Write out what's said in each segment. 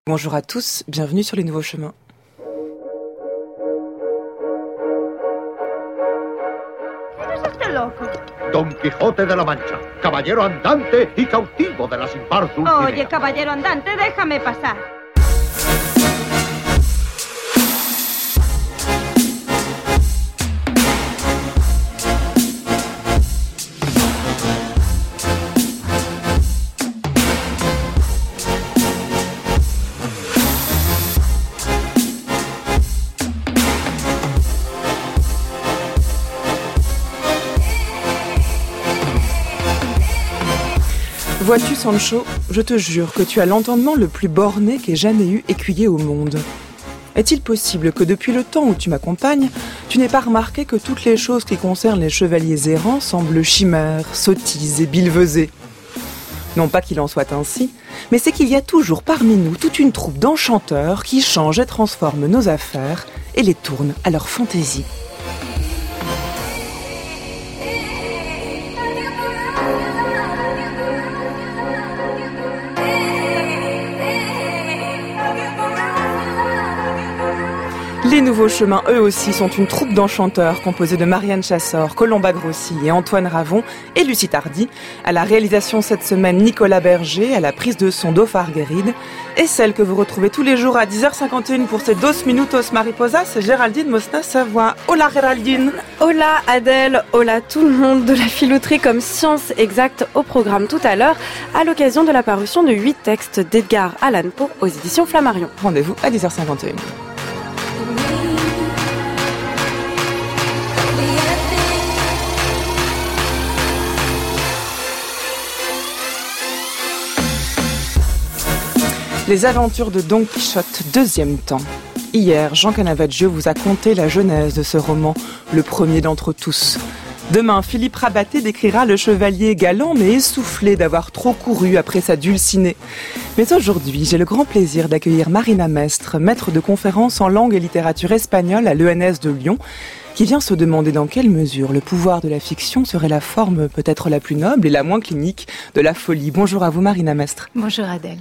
Bonjour à tous, bienvenue sur les Nouveaux Chemins. Don Quijote de la Mancha, caballero andante y cautivo de la sin par Dulcinea. Oye, caballero andante, déjame pasar. Vois-tu, Sancho, je te jure que tu as l'entendement le plus borné qu'ait jamais eu écuyer au monde. Est-il possible que depuis le temps où tu m'accompagnes, tu n'aies pas remarqué que toutes les choses qui concernent les chevaliers errants semblent chimères, sottises et billevesées ? Non pas qu'il en soit ainsi, mais c'est qu'il y a toujours parmi nous toute une troupe d'enchanteurs qui changent et transforment nos affaires et les tournent à leur fantaisie. Les Nouveaux Chemins, eux aussi, sont une troupe d'enchanteurs composée de Marianne Chassor, Colomba Grossi et Antoine Ravon et Lucie Tardy. À la réalisation cette semaine, Nicolas Berger, à la prise de son Dauphar Guéride. Et celle que vous retrouvez tous les jours à 10h51 pour ces 2 minutos mariposas, c'est Géraldine Mosna-Savoie. Hola Géraldine. Hola Adèle, hola tout le monde, de la filouterie comme science exacte au programme tout à l'heure, à l'occasion de la parution de 8 textes d'Edgar Allan Poe aux éditions Flammarion. Rendez-vous à 10h51. Les aventures de Don Quichotte, deuxième temps. Hier, Jean Canavaggio vous a conté la genèse de ce roman, le premier d'entre tous. Demain, Philippe Rabaté décrira le chevalier galant mais essoufflé d'avoir trop couru après sa Dulcinée. Mais aujourd'hui, j'ai le grand plaisir d'accueillir Marina Mestre, maître de conférences en langue et littérature espagnole à l'ENS de Lyon, qui vient se demander dans quelle mesure le pouvoir de la fiction serait la forme peut-être la plus noble et la moins clinique de la folie. Bonjour à vous Marina Mestre. Bonjour Adèle.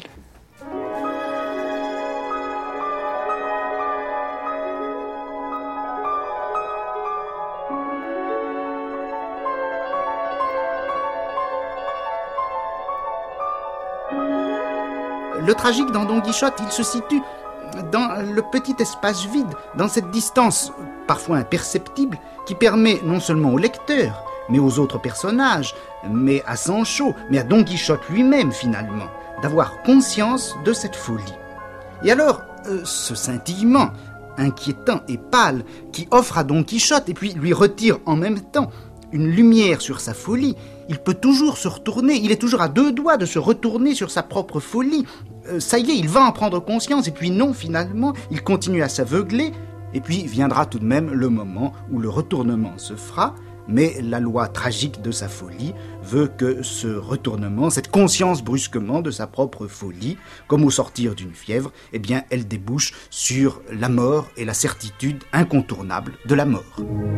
Le tragique dans Don Quichotte, il se situe dans le petit espace vide, dans cette distance parfois imperceptible qui permet non seulement au lecteur, mais aux autres personnages, mais à Sancho, mais à Don Quichotte lui-même finalement, d'avoir conscience de cette folie. Et alors, ce scintillement inquiétant et pâle qui offre à Don Quichotte et puis lui retire en même temps une lumière sur sa folie, il peut toujours se retourner, il est toujours à 2 doigts de se retourner sur sa propre folie. Ça y est, il va en prendre conscience, et puis non, finalement, il continue à s'aveugler, et puis viendra tout de même le moment où le retournement se fera, mais la loi tragique de sa folie veut que ce retournement, cette conscience brusquement de sa propre folie, comme au sortir d'une fièvre, eh bien, elle débouche sur la mort et la certitude incontournable de la mort.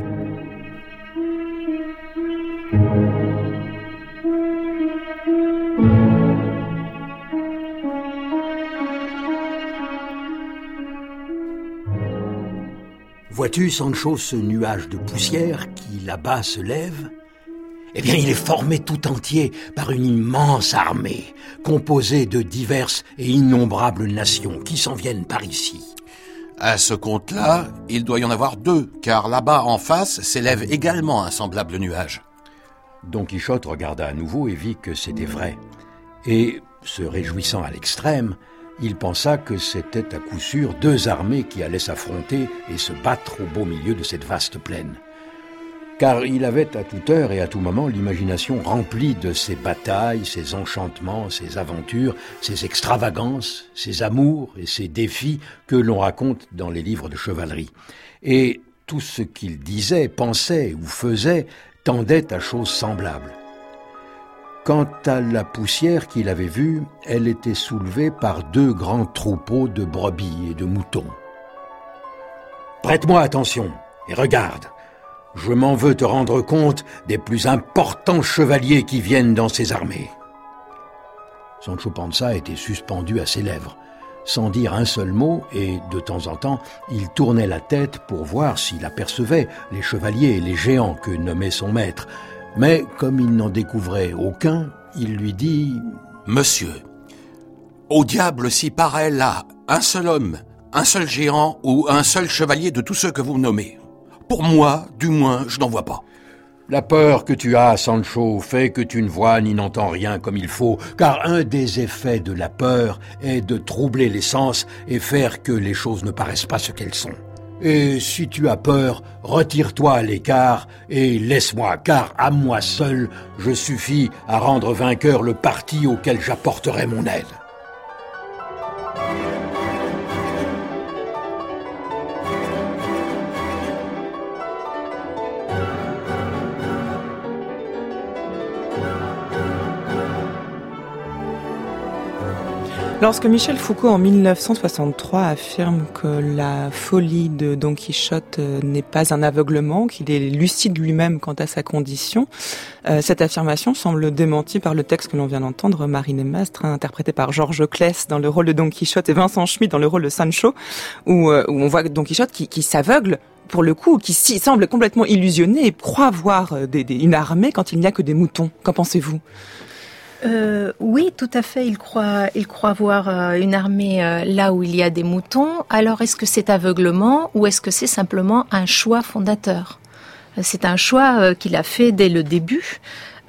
Vois-tu, Sancho, ce nuage de poussière qui, là-bas, se lève ? Eh bien, il est formé tout entier par une immense armée, composée de diverses et innombrables nations qui s'en viennent par ici. À ce compte-là, il doit y en avoir 2, car là-bas, en face, s'élève également un semblable nuage. Don Quichotte regarda à nouveau et vit que c'était vrai. Et, se réjouissant à l'extrême, il pensa que c'était à coup sûr 2 armées qui allaient s'affronter et se battre au beau milieu de cette vaste plaine. Car il avait à toute heure et à tout moment l'imagination remplie de ces batailles, ces enchantements, ces aventures, ces extravagances, ces amours et ces défis que l'on raconte dans les livres de chevalerie. Et tout ce qu'il disait, pensait ou faisait tendait à choses semblables. Quant à la poussière qu'il avait vue, elle était soulevée par 2 grands troupeaux de brebis et de moutons. « Prête-moi attention et regarde. Je m'en veux te rendre compte des plus importants chevaliers qui viennent dans ces armées. » Sancho Panza était suspendu à ses lèvres. sans dire un seul mot, et de temps en temps, il tournait la tête pour voir s'il apercevait les chevaliers et les géants que nommait son maître. Mais comme il n'en découvrait aucun, il lui dit « Monsieur, au diable s'y paraît là un seul homme, un seul géant ou un seul chevalier de tous ceux que vous me nommez. Pour moi, du moins, je n'en vois pas. » La peur que tu as, Sancho, fait que tu ne vois ni n'entends rien comme il faut, car un des effets de la peur est de troubler les sens et faire que les choses ne paraissent pas ce qu'elles sont. Et si tu as peur, retire-toi à l'écart et laisse-moi, car à moi seul, je suffis à rendre vainqueur le parti auquel j'apporterai mon aide. Lorsque Michel Foucault, en 1963, affirme que la folie de Don Quichotte n'est pas un aveuglement, qu'il est lucide lui-même quant à sa condition, cette affirmation semble démentie par le texte que l'on vient d'entendre, Marine et Mastre, interprété par Georges Claes dans le rôle de Don Quichotte et Vincent Schmitt dans le rôle de Sancho, où on voit Don Quichotte qui s'aveugle, pour le coup, qui semble complètement illusionné et croit voir une armée quand il n'y a que des moutons. Qu'en pensez-vous ? Oui, tout à fait. Il croit voir une armée là où il y a des moutons. Alors, est-ce que c'est aveuglement ou est-ce que c'est simplement un choix fondateur ? C'est un choix qu'il a fait dès le début.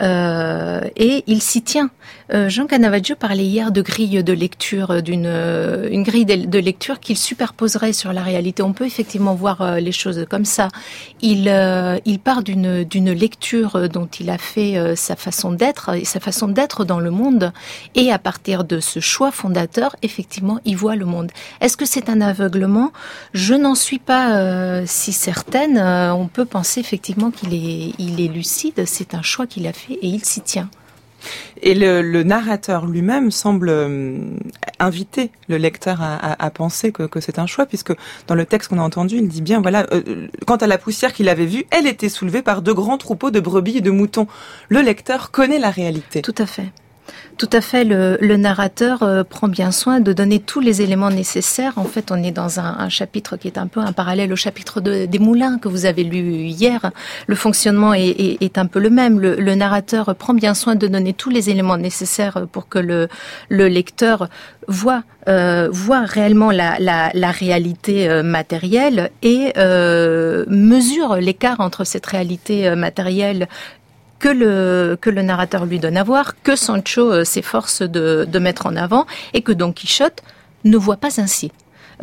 Et il s'y tient. Jean Canavaggio parlait hier de grille de lecture, une grille de lecture qu'il superposerait sur la réalité. On peut effectivement voir les choses comme ça. Il part d'une lecture dont il a fait sa façon d'être et sa façon d'être dans le monde. Et à partir de ce choix fondateur, effectivement, il voit le monde. Est-ce que c'est un aveuglement ? Je n'en suis pas si certaine. On peut penser effectivement qu'il est lucide. C'est un choix qu'il a fait et il s'y tient. Et le narrateur lui-même semble inviter le lecteur à penser que c'est un choix, puisque dans le texte qu'on a entendu, il dit bien, voilà, quant à la poussière qu'il avait vue, elle était soulevée par de grands troupeaux de brebis et de moutons. Le lecteur connaît la réalité. Tout à fait. Tout à fait, le narrateur prend bien soin de donner tous les éléments nécessaires. En fait, on est dans un chapitre qui est un peu un parallèle au chapitre des moulins que vous avez lu hier. Le fonctionnement est un peu le même. Le narrateur prend bien soin de donner tous les éléments nécessaires pour que le lecteur voit réellement la réalité matérielle et mesure l'écart entre cette réalité matérielle que le narrateur lui donne à voir, que Sancho s'efforce de mettre en avant, et que Don Quichotte ne voit pas ainsi.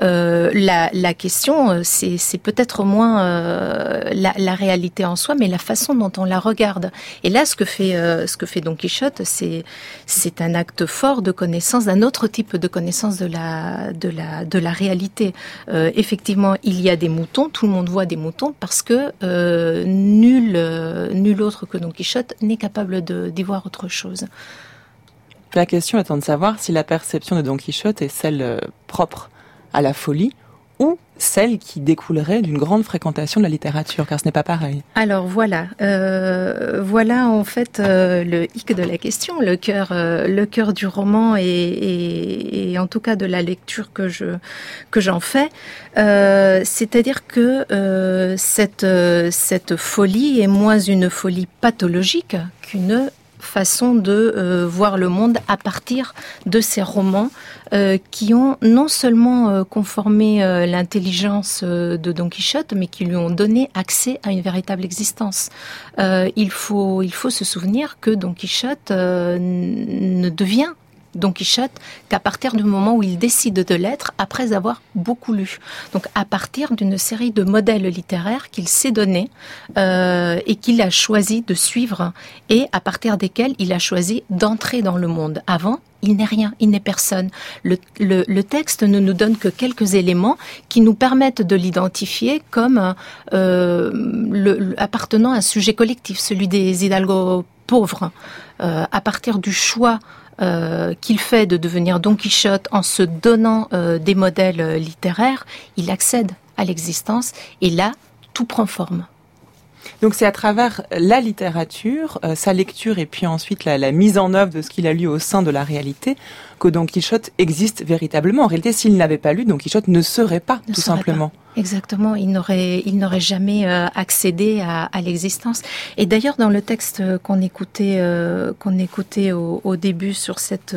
La question, c'est peut-être moins la réalité en soi, mais la façon dont on la regarde. Et là, ce que fait Don Quichotte, c'est un acte fort de connaissance, d'un autre type de connaissance de la réalité. Effectivement, il y a des moutons, tout le monde voit des moutons, parce que nul autre que Don Quichotte n'est capable d'y voir autre chose. La question étant de savoir si la perception de Don Quichotte est celle propre à la folie ou celle qui découlerait d'une grande fréquentation de la littérature, car ce n'est pas pareil. Alors voilà en fait le hic de la question, le cœur du roman et en tout cas de la lecture que j'en fais, c'est-à-dire que cette folie est moins une folie pathologique qu'une façon de voir le monde à partir de ces romans qui ont non seulement conformé l'intelligence de Don Quichotte, mais qui lui ont donné accès à une véritable existence. Il faut se souvenir que Don Quichotte ne devient Don Quichotte qu'à partir du moment où il décide de l'être, après avoir beaucoup lu. Donc à partir d'une série de modèles littéraires qu'il s'est donné et qu'il a choisi de suivre et à partir desquels il a choisi d'entrer dans le monde. Avant, il n'est rien, il n'est personne. Le texte ne nous donne que quelques éléments qui nous permettent de l'identifier comme appartenant à un sujet collectif, celui des hidalgos pauvres. À partir du choix qu'il fait de devenir Don Quichotte en se donnant des modèles littéraires, il accède à l'existence et là, tout prend forme. Donc c'est à travers la littérature, sa lecture et puis ensuite la mise en œuvre de ce qu'il a lu au sein de la réalité que Don Quichotte existe véritablement. En réalité, s'il n'avait pas lu, Don Quichotte ne serait pas, tout simplement. Exactement, il n'aurait jamais accédé à l'existence. Et d'ailleurs, dans le texte qu'on écoutait au début sur cette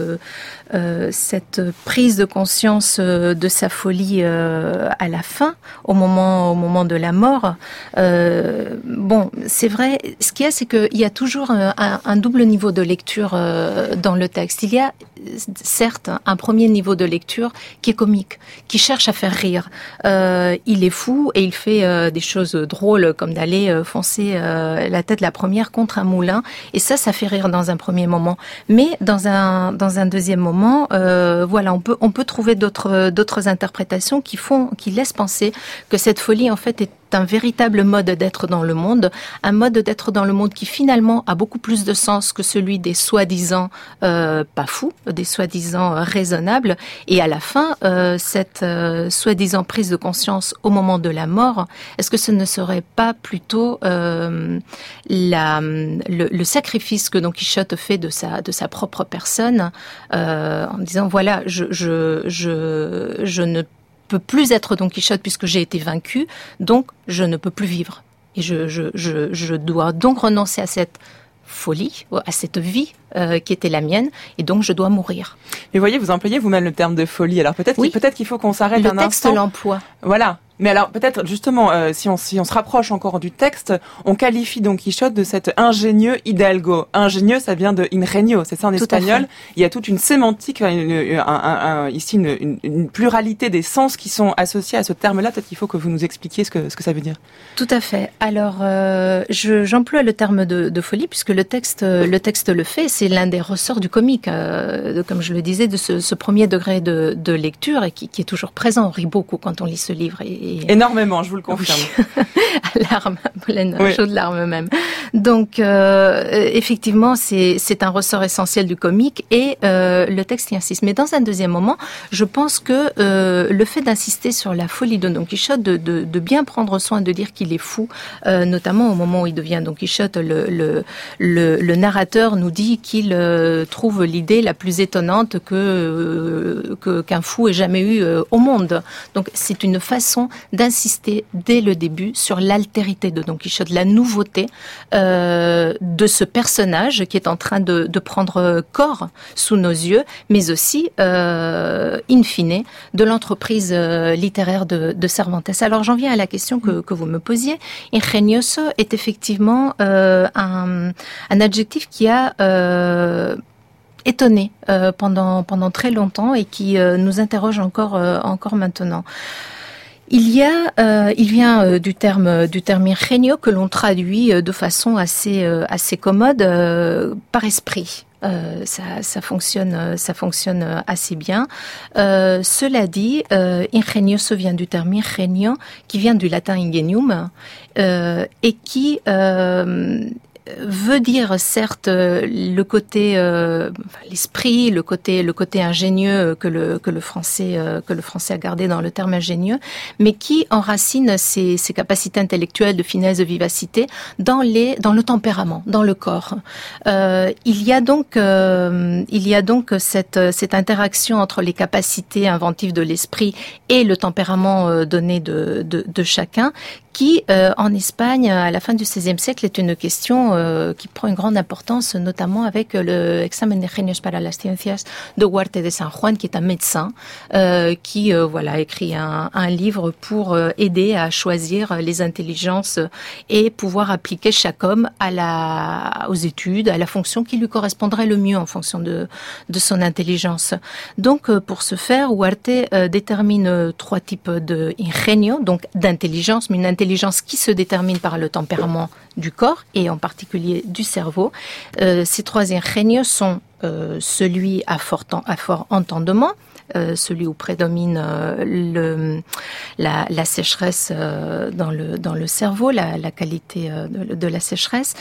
prise de conscience de sa folie à la fin, au moment de la mort. Bon, c'est vrai. Ce qu'il y a, c'est qu'il y a toujours un double niveau de lecture dans le texte. Il y a certes un premier niveau de lecture qui est comique, qui cherche à faire rire. Il est fou et il fait des choses drôles comme d'aller foncer la tête la première contre un moulin. Et ça fait rire dans un premier moment. Mais dans un deuxième moment, voilà, on peut trouver d'autres interprétations qui laissent penser que cette folie en fait est un véritable mode d'être dans le monde, un mode d'être dans le monde qui finalement a beaucoup plus de sens que celui des soi-disant pas fous, des soi-disant raisonnables. Et à la fin, cette soi-disant prise de conscience au moment de la mort, est-ce que ce ne serait pas plutôt le sacrifice que Don Quichotte fait de sa propre personne, en disant voilà, je ne peux plus être Don Quichotte puisque j'ai été vaincu, donc je ne peux plus vivre. Et je dois donc renoncer à cette folie, à cette vie qui était la mienne, et donc je dois mourir. Mais voyez, vous employez vous-même le terme de folie, alors peut-être qu'il faut qu'on s'arrête un instant. Le texte l'emploie. Voilà. Mais alors peut-être justement, si on se rapproche encore du texte, on qualifie Don Quichotte de cet ingénieux hidalgo. Ingénieux, ça vient de ingenio, c'est ça en espagnol. Il y a toute une sémantique, ici une pluralité des sens qui sont associés à ce terme-là. Peut-être qu'il faut que vous nous expliquiez ce que ça veut dire. Tout à fait. Alors j'emploie le terme de folie puisque le texte le fait. C'est l'un des ressorts du comique, comme je le disais, de ce premier degré de lecture et qui est toujours présent. On rit beaucoup quand on lit ce livre. Énormément, je vous le confirme. Oui. À larmes, pleine, chaude larmes même. Donc, effectivement, c'est un ressort essentiel du comique et le texte y insiste. Mais dans un deuxième moment, je pense que le fait d'insister sur la folie de Don Quichotte, de bien prendre soin de dire qu'il est fou, notamment au moment où il devient Don Quichotte, le narrateur nous dit qu'il trouve l'idée la plus étonnante qu'un fou ait jamais eu au monde. Donc, c'est une façon d'insister dès le début sur l'altérité de Don Quichotte, la nouveauté de ce personnage qui est en train de prendre corps sous nos yeux, mais aussi, in fine, de l'entreprise littéraire de Cervantes. Alors j'en viens à la question que vous me posiez. Ingenioso est effectivement un adjectif qui a étonné pendant très longtemps et qui nous interroge encore maintenant. Il vient du terme ingenio que l'on traduit de façon assez commode par esprit. Ça fonctionne assez bien. Cela dit, ingenioso vient du terme ingenio, qui vient du latin ingenium, et qui veut dire certes le côté l'esprit, le côté ingénieux que le français a gardé dans le terme ingénieux, mais qui enracine ses capacités intellectuelles de finesse, de vivacité dans le tempérament, dans le corps. Il y a donc cette interaction entre les capacités inventives de l'esprit et le tempérament donné de chacun, qui, en Espagne, à la fin du XVIe siècle, est une question qui prend une grande importance, notamment avec le Examen de Genios para las Ciencias de Huarte de San Juan, qui est un médecin qui écrit un livre pour aider à choisir les intelligences et pouvoir appliquer chaque homme aux études, à la fonction qui lui correspondrait le mieux en fonction de son intelligence. Donc, pour ce faire, Huarte détermine 3 types de ingenio, donc d'intelligence, mais une intelligence qui se détermine par le tempérament du corps et en particulier du cerveau. Ces 3 ingenios sont celui à fort entendement, celui où prédomine la sécheresse dans le cerveau, la qualité de la sécheresse,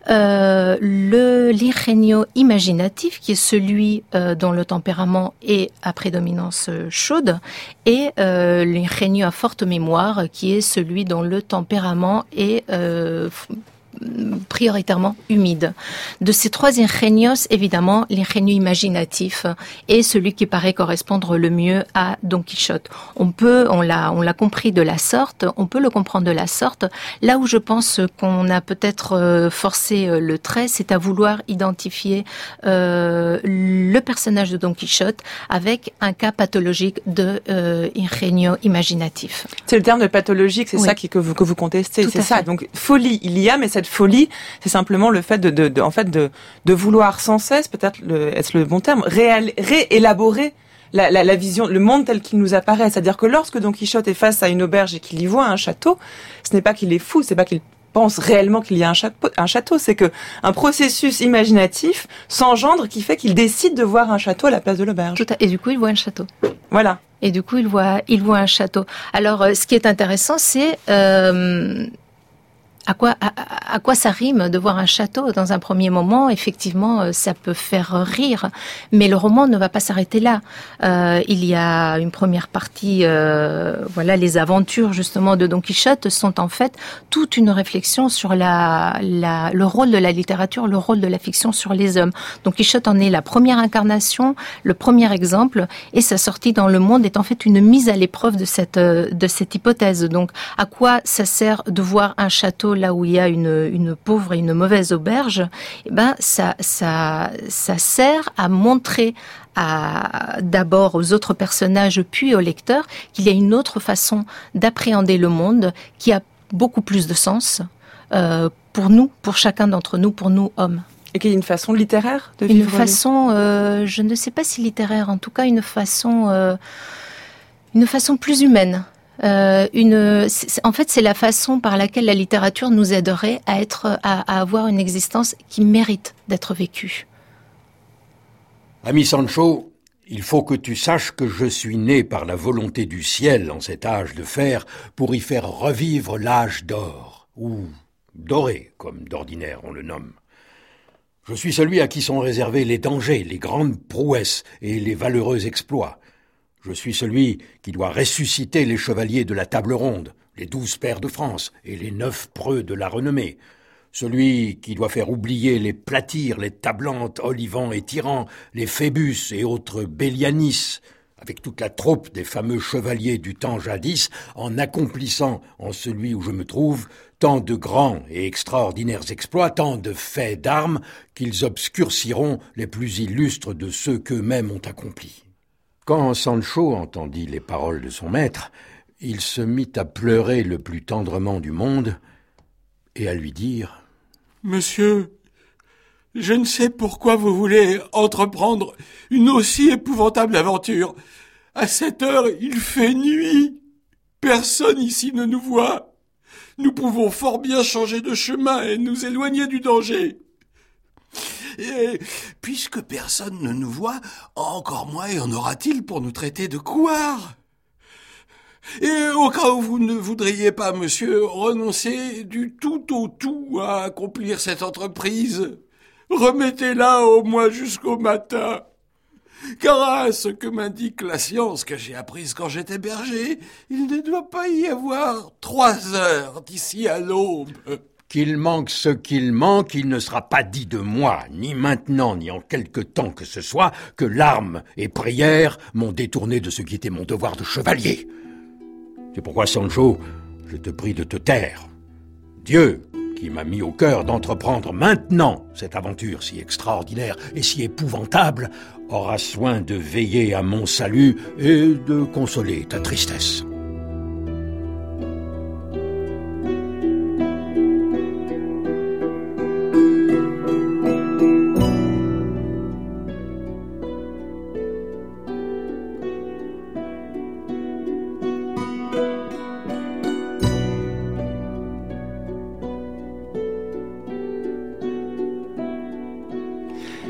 l'ingenio imaginatif qui est celui dont le tempérament est à prédominance chaude, et l'ingenio à forte mémoire qui est celui dont le tempérament est prioritairement humide. De ces trois ingenios, évidemment, l'ingenio imaginatif est celui qui paraît correspondre le mieux à Don Quichotte. On l'a compris de la sorte, on peut le comprendre de la sorte. Là où je pense qu'on a peut-être forcé le trait, c'est à vouloir identifier le personnage de Don Quichotte avec un cas pathologique de ingenio imaginatif. C'est le terme de pathologique, c'est ça que vous contestez, c'est ça. Donc folie, il y a, mais cette folie, c'est simplement le fait de vouloir sans cesse, peut-être est-ce le bon terme, réélaborer la vision, le monde tel qu'il nous apparaît. C'est-à-dire que lorsque Don Quichotte est face à une auberge et qu'il y voit un château, ce n'est pas qu'il est fou, c'est pas qu'il pense réellement qu'il y a un château, c'est que un processus imaginatif s'engendre qui fait qu'il décide de voir un château à la place de l'auberge. Et du coup, il voit un château. Voilà. Et du coup, il voit un château. Alors, ce qui est intéressant, c'est à quoi ça rime de voir un château? Dans un premier moment, effectivement, ça peut faire rire, mais le roman ne va pas s'arrêter là. Il y a une première partie, les aventures justement de Don Quichotte sont en fait toute une réflexion sur le rôle de la littérature, le rôle de la fiction sur les hommes. Don Quichotte en est la première incarnation, le premier exemple, et sa sortie dans le monde est en fait une mise à l'épreuve de cette hypothèse. Donc, à quoi ça sert de voir un château là où il y a une pauvre et une mauvaise auberge? Ça sert à montrer d'abord aux autres personnages puis au lecteur qu'il y a une autre façon d'appréhender le monde qui a beaucoup plus de sens pour nous, pour chacun d'entre nous, pour nous hommes. Et qu'il y a une façon littéraire de vivre. Une façon, je ne sais pas si littéraire, en tout cas une façon plus humaine. En fait, c'est la façon par laquelle la littérature nous aiderait à avoir une existence qui mérite d'être vécue. Ami Sancho, il faut que tu saches que je suis né par la volonté du ciel en cet âge de fer pour y faire revivre l'âge d'or, ou doré, comme d'ordinaire on le nomme. Je suis celui à qui sont réservés les dangers, les grandes prouesses et les valeureux exploits. Je suis celui qui doit ressusciter les chevaliers de la table ronde, les 12 pairs de France et les 9 preux de la renommée. Celui qui doit faire oublier les Platires, les Tablantes, Olivant et Tyran, les Phébus et autres Bélianis, avec toute la troupe des fameux chevaliers du temps jadis, en accomplissant en celui où je me trouve tant de grands et extraordinaires exploits, tant de faits d'armes qu'ils obscurciront les plus illustres de ceux qu'eux-mêmes ont accomplis. Quand Sancho entendit les paroles de son maître, il se mit à pleurer le plus tendrement du monde et à lui dire « Monsieur, je ne sais pourquoi vous voulez entreprendre une aussi épouvantable aventure. À cette heure, il fait nuit. Personne ici ne nous voit. Nous pouvons fort bien changer de chemin et nous éloigner du danger. Et puisque personne ne nous voit, encore moins y en aura-t-il pour nous traiter de couards. Et au cas où vous ne voudriez pas, monsieur, renoncer du tout au tout à accomplir cette entreprise, remettez-la au moins jusqu'au matin. Car à ce que m'indique la science que j'ai apprise quand j'étais berger, il ne doit pas y avoir 3 heures d'ici à l'aube. » Qu'il manque ce qu'il manque, il ne sera pas dit de moi, ni maintenant, ni en quelque temps que ce soit, que larmes et prières m'ont détourné de ce qui était mon devoir de chevalier. C'est pourquoi, Sancho, je te prie de te taire. Dieu, qui m'a mis au cœur d'entreprendre maintenant cette aventure si extraordinaire et si épouvantable, aura soin de veiller à mon salut et de consoler ta tristesse.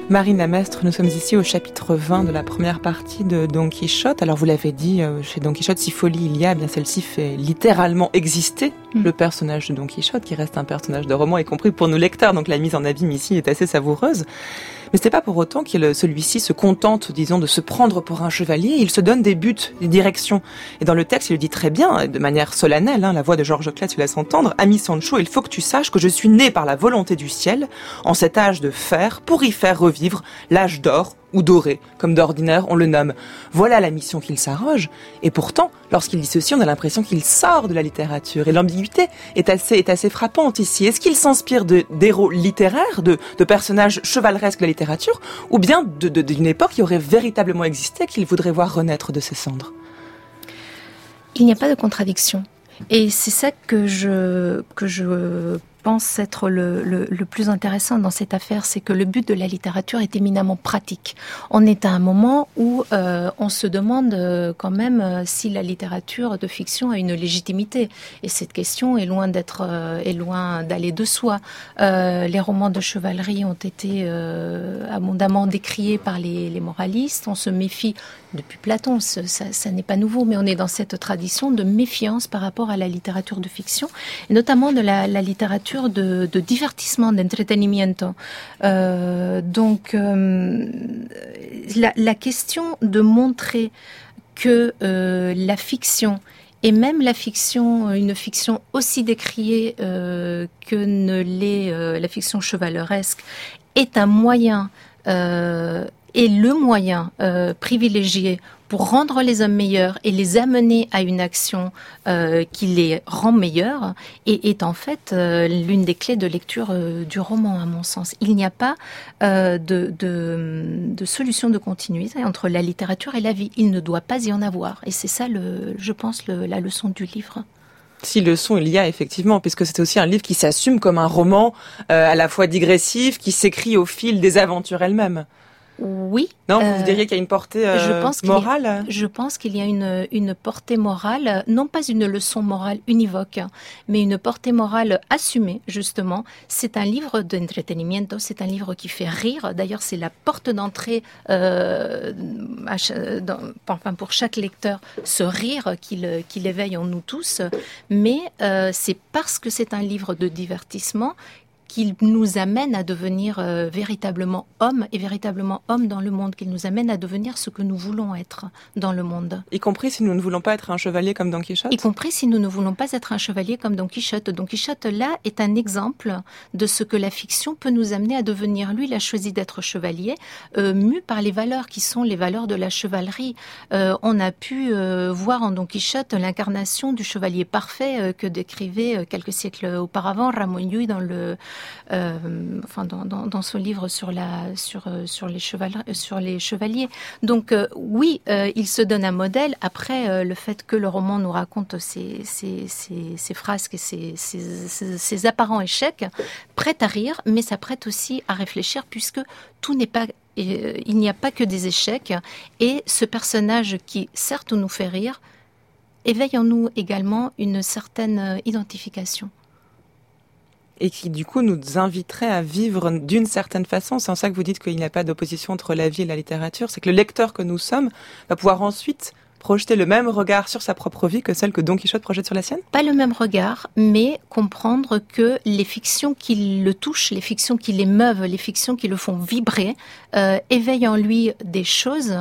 Marina Mestre, nous sommes ici au chapitre 20 de la première partie de Don Quichotte. Alors vous l'avez dit, chez Don Quichotte, si folie il y a, eh bien celle-ci fait littéralement exister le personnage de Don Quichotte, qui reste un personnage de roman, y compris pour nous lecteurs. Donc la mise en abîme ici est assez savoureuse. Mais c'est pas pour autant que celui-ci se contente, disons, de se prendre pour un chevalier. Il se donne des buts, des directions. Et dans le texte, il le dit très bien, de manière solennelle, la voix de Georges Claes lui laisse entendre: Ami Sancho, il faut que tu saches que je suis né par la volonté du ciel, en cet âge de fer, pour y faire revivre l'âge d'or, ou doré, comme d'ordinaire on le nomme. Voilà la mission qu'il s'arroge. Et pourtant, lorsqu'il dit ceci, on a l'impression qu'il sort de la littérature. Et l'ambiguïté est assez frappante ici. Est-ce qu'il s'inspire d'héros littéraires, de personnages chevaleresques de la littérature, ou bien d'une époque qui aurait véritablement existé, qu'il voudrait voir renaître de ses cendres? Il n'y a pas de contradiction. Et c'est ça que je pense être le plus intéressant dans cette affaire, c'est que le but de la littérature est éminemment pratique. On est à un moment où on se demande quand même si la littérature de fiction a une légitimité. Et cette question est loin d'aller de soi. Les romans de chevalerie ont été abondamment décriés par les moralistes. On se méfie depuis Platon, ça n'est pas nouveau, mais on est dans cette tradition de méfiance par rapport à la littérature de fiction, et notamment de la littérature de divertissement, d'entretenimiento. Donc, la question de montrer que la fiction, et même la fiction, une fiction aussi décriée que ne l'est la fiction chevaleresque, est un moyen et le moyen privilégié pour rendre les hommes meilleurs et les amener à une action qui les rend meilleurs, et est en fait l'une des clés de lecture du roman, à mon sens. Il n'y a pas de solution de continuité entre la littérature et la vie. Il ne doit pas y en avoir. Et c'est ça, je pense, la leçon du livre. Si leçon il y a effectivement, puisque c'est aussi un livre qui s'assume comme un roman à la fois digressif, qui s'écrit au fil des aventures elles-mêmes. Oui. Non, vous diriez qu'il y a une portée morale ? Je pense qu'il y a une portée morale, non pas une leçon morale univoque, mais une portée morale assumée, justement. C'est un livre d'entretenimiento, c'est un livre qui fait rire. D'ailleurs, c'est la porte d'entrée pour chaque lecteur, ce rire qu'il éveille en nous tous. Mais c'est parce que c'est un livre de divertissement qu'il nous amène à devenir véritablement hommes, et véritablement hommes dans le monde, qu'il nous amène à devenir ce que nous voulons être dans le monde. Y compris si nous ne voulons pas être un chevalier comme Don Quichotte ? Y compris si nous ne voulons pas être un chevalier comme Don Quichotte. Don Quichotte, là, est un exemple de ce que la fiction peut nous amener à devenir. Lui, il a choisi d'être chevalier, mu par les valeurs qui sont les valeurs de la chevalerie. On a pu voir en Don Quichotte l'incarnation du chevalier parfait que décrivait quelques siècles auparavant Ramon Llull dans dans son livre sur les chevaliers. Donc oui, il se donne un modèle. Après, le fait que le roman nous raconte ces frasques et ces apparents échecs prête à rire, mais ça prête aussi à réfléchir, puisque tout n'est pas il n'y a pas que des échecs, et ce personnage qui certes nous fait rire éveille en nous également une certaine identification. Et qui, du coup, nous inviterait à vivre d'une certaine façon. C'est en ça que vous dites qu'il n'y a pas d'opposition entre la vie et la littérature. C'est que le lecteur que nous sommes va pouvoir ensuite projeter le même regard sur sa propre vie que celle que Don Quichotte projette sur la sienne ? Pas le même regard, mais comprendre que les fictions qui le touchent, les fictions qui l'émeuvent, les fictions qui le font vibrer, éveillent en lui des choses,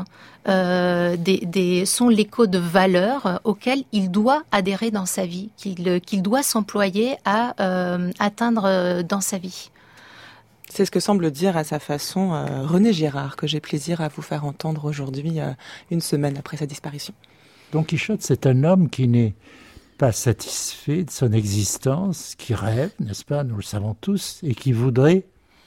sont l'écho de valeurs auxquelles il doit adhérer dans sa vie, qu'il doit s'employer à atteindre dans sa vie. C'est ce que semble dire à sa façon René Girard, que j'ai plaisir à vous faire entendre aujourd'hui, une semaine après sa disparition. Don Quichotte, c'est un homme qui n'est pas satisfait de son existence, qui rêve, n'est-ce pas, nous le savons tous, et qui voudrait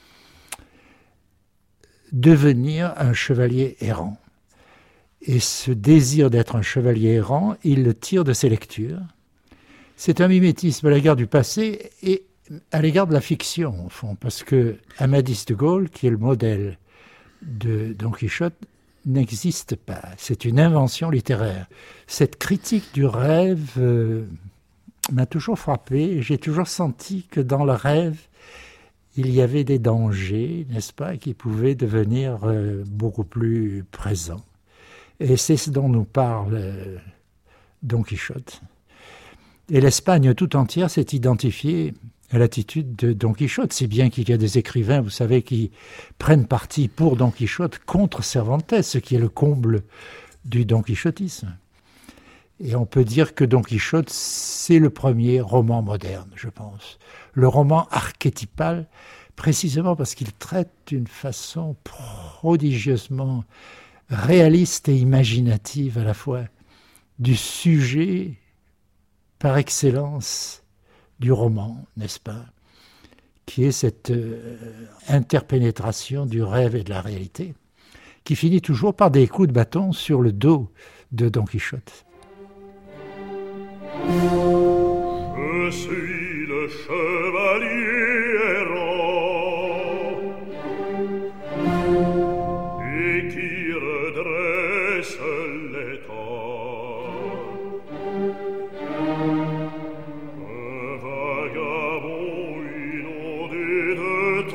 devenir un chevalier errant. Et ce désir d'être un chevalier errant, il le tire de ses lectures. C'est un mimétisme à l'égard du passé et à l'égard de la fiction, au fond, parce que Amadis de Gaule, qui est le modèle de Don Quichotte, n'existe pas. C'est une invention littéraire. Cette critique du rêve m'a toujours frappé. J'ai toujours senti que dans le rêve, il y avait des dangers, n'est-ce pas, qui pouvaient devenir beaucoup plus présents. Et c'est ce dont nous parle Don Quichotte. Et l'Espagne tout entière s'est identifiée à l'attitude de Don Quichotte, si bien qu'il y a des écrivains, vous savez, qui prennent parti pour Don Quichotte contre Cervantes, ce qui est le comble du Don Quichotisme. Et on peut dire que Don Quichotte, c'est le premier roman moderne, je pense. Le roman archétypal, précisément parce qu'il traite d'une façon prodigieusement réaliste et imaginative à la fois du sujet par excellence du roman, n'est-ce pas, qui est cette interpénétration du rêve et de la réalité, qui finit toujours par des coups de bâton sur le dos de Don Quichotte. Je suis le chevalier errant et qui redresse l'État. Un vagabond inondé de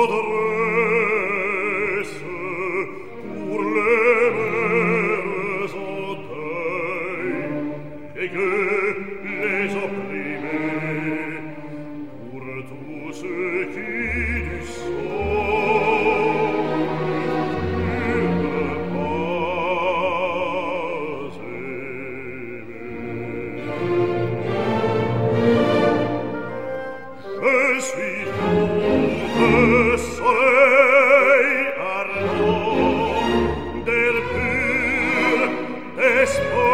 tendresse pour les mers en deuil et que les opprimés, pour tous ceux qui du sang ne pas aimer. Je suis le soleil ardent, d'air pur, d'espoir.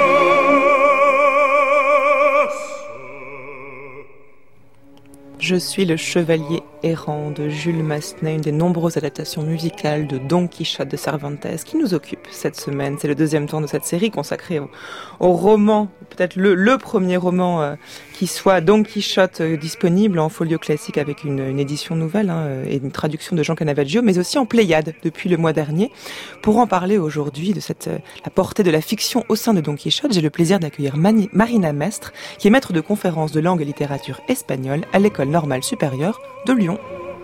Je suis le chevalier errant de Jules Massenet, une des nombreuses adaptations musicales de Don Quichotte de Cervantes qui nous occupe cette semaine. C'est le deuxième temps de cette série consacrée au roman, peut-être le premier roman qui soit Don Quichotte disponible en folio classique avec une édition nouvelle et une traduction de Jean Canavaggio, mais aussi en Pléiade depuis le mois dernier. Pour en parler aujourd'hui de la portée de la fiction au sein de Don Quichotte, j'ai le plaisir d'accueillir Marina Mestre, qui est maître de conférences de langue et littérature espagnole à l'École normale supérieure de Lyon.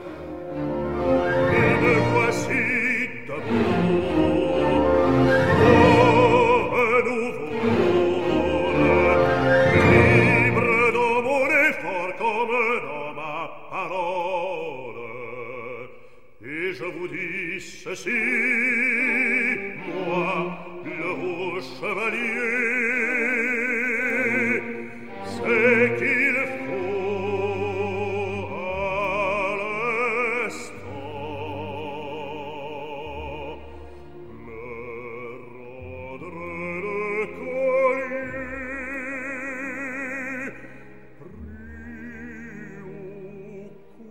Et je vous dis ceci, moi, le haut chevalier, c'est qu'il faut à l'instant me rendre le collier pris au cou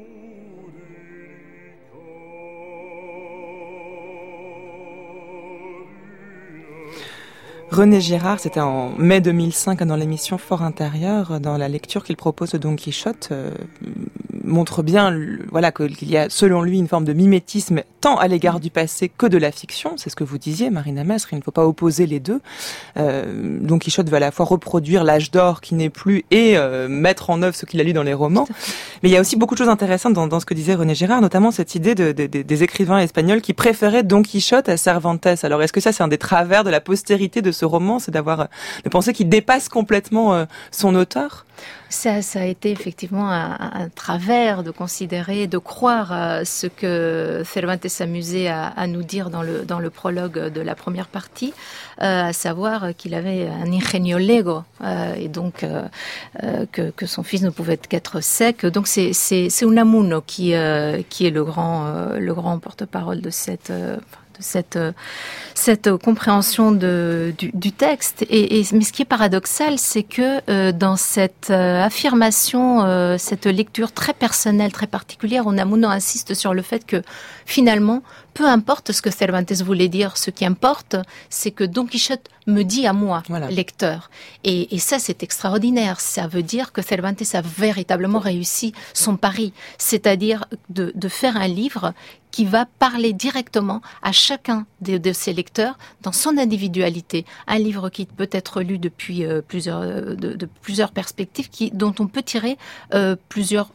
René Girard, c'était en mai 2005 dans l'émission Fort Intérieur, dans la lecture qu'il propose de Don Quichotte, montre bien qu'il y a selon lui une forme de mimétisme tant à l'égard du passé que de la fiction. C'est ce que vous disiez, Marina Mestre, il ne faut pas opposer les deux. Don Quichotte veut à la fois reproduire l'âge d'or qui n'est plus et mettre en œuvre ce qu'il a lu dans les romans. Mais il y a aussi beaucoup de choses intéressantes dans ce que disait René Girard, notamment cette idée des écrivains espagnols qui préféraient Don Quichotte à Cervantes. Alors est-ce que ça c'est un des travers de la postérité de ce roman, c'est de penser qu'il dépasse complètement son auteur? Ça a été effectivement un travers de considérer, de croire ce que Cervantes s'amusait à nous dire dans le prologue de la première partie, à savoir qu'il avait un ingenio lego, et donc que son fils ne pouvait qu'être sec. Donc c'est Unamuno qui est le grand porte-parole de cette compréhension du texte. Mais ce qui est paradoxal, c'est que dans cette affirmation, cette lecture très personnelle, très particulière, Unamuno insiste sur le fait que finalement, peu importe ce que Cervantes voulait dire, ce qui importe, c'est que Don Quichotte me dit à moi, lecteur. Et ça, c'est extraordinaire. Ça veut dire que Cervantes a véritablement réussi son pari, c'est-à-dire de faire un livre qui va parler directement à chacun de ses lecteurs dans son individualité. Un livre qui peut être lu depuis plusieurs perspectives, dont on peut tirer plusieurs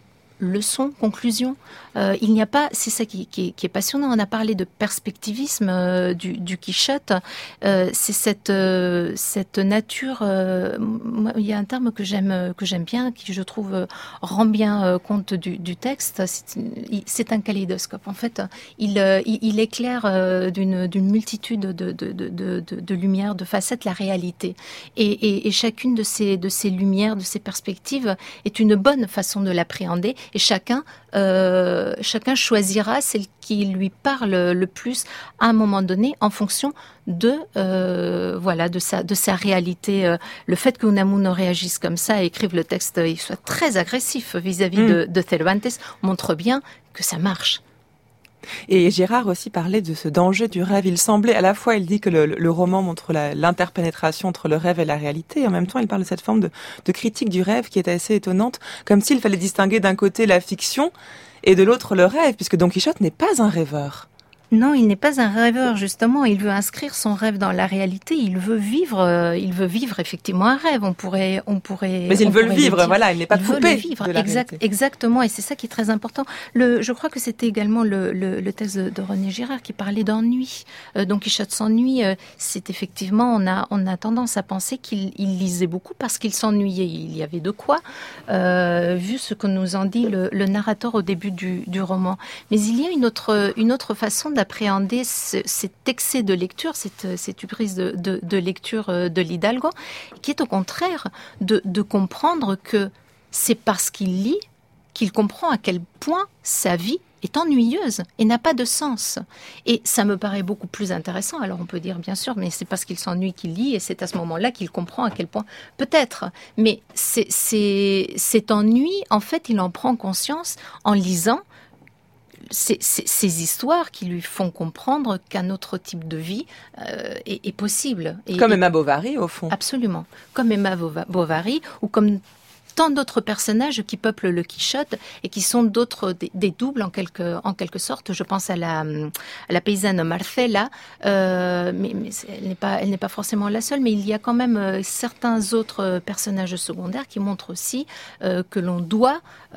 leçon, conclusion. Il n'y a pas, c'est ça qui est passionnant. On a parlé de perspectivisme du Quichotte. C'est cette nature. Il y a un terme que j'aime bien, qui je trouve rend bien compte du texte. C'est un kaléidoscope. En fait, il éclaire d'une multitude de lumières, de facettes, la réalité. Et chacune de ces lumières, de ces perspectives, est une bonne façon de l'appréhender. Et chacun choisira celle qui lui parle le plus à un moment donné, en fonction de sa réalité. Le fait que Unamuno réagisse comme ça et écrive le texte, il soit très agressif vis-à-vis de Cervantes, montre bien que ça marche. Et Girard aussi parlait de ce danger du rêve. Il semblait, à la fois, il dit que le roman montre l'interpénétration entre le rêve et la réalité, et en même temps, il parle de cette forme de critique du rêve qui est assez étonnante, comme s'il fallait distinguer d'un côté la fiction et de l'autre le rêve, puisque Don Quichotte n'est pas un rêveur. Non, il n'est pas un rêveur, justement. Il veut inscrire son rêve dans la réalité. Il veut vivre effectivement un rêve. On pourrait. Mais il veut le vivre, voilà. Il n'est pas coupé de la réalité. Exactement. Et c'est ça qui est très important. Je crois que c'était également le texte de René Girard qui parlait d'ennui. Don Quichotte s'ennuie. C'est effectivement, on a tendance à penser qu'il lisait beaucoup parce qu'il s'ennuyait. Il y avait de quoi, vu ce que nous en dit le narrateur au début du roman. Mais il y a une autre façon d'appréhender cet excès de lecture, cette hubris de lecture de l'Hidalgo, qui est au contraire de comprendre que c'est parce qu'il lit qu'il comprend à quel point sa vie est ennuyeuse et n'a pas de sens. Et ça me paraît beaucoup plus intéressant. Alors on peut dire bien sûr, mais c'est parce qu'il s'ennuie qu'il lit et c'est à ce moment-là qu'il comprend à quel point. Peut-être, mais cet ennui, en fait, il en prend conscience en lisant ces histoires qui lui font comprendre qu'un autre type de vie est possible. Comme Emma Bovary, au fond. Absolument. Comme Emma Bovary, ou comme tant d'autres personnages qui peuplent le Quichotte et qui sont des doubles en quelque sorte. Je pense à la paysanne Marcela, mais elle n'est pas forcément la seule, mais il y a quand même certains autres personnages secondaires qui montrent aussi que l'on doit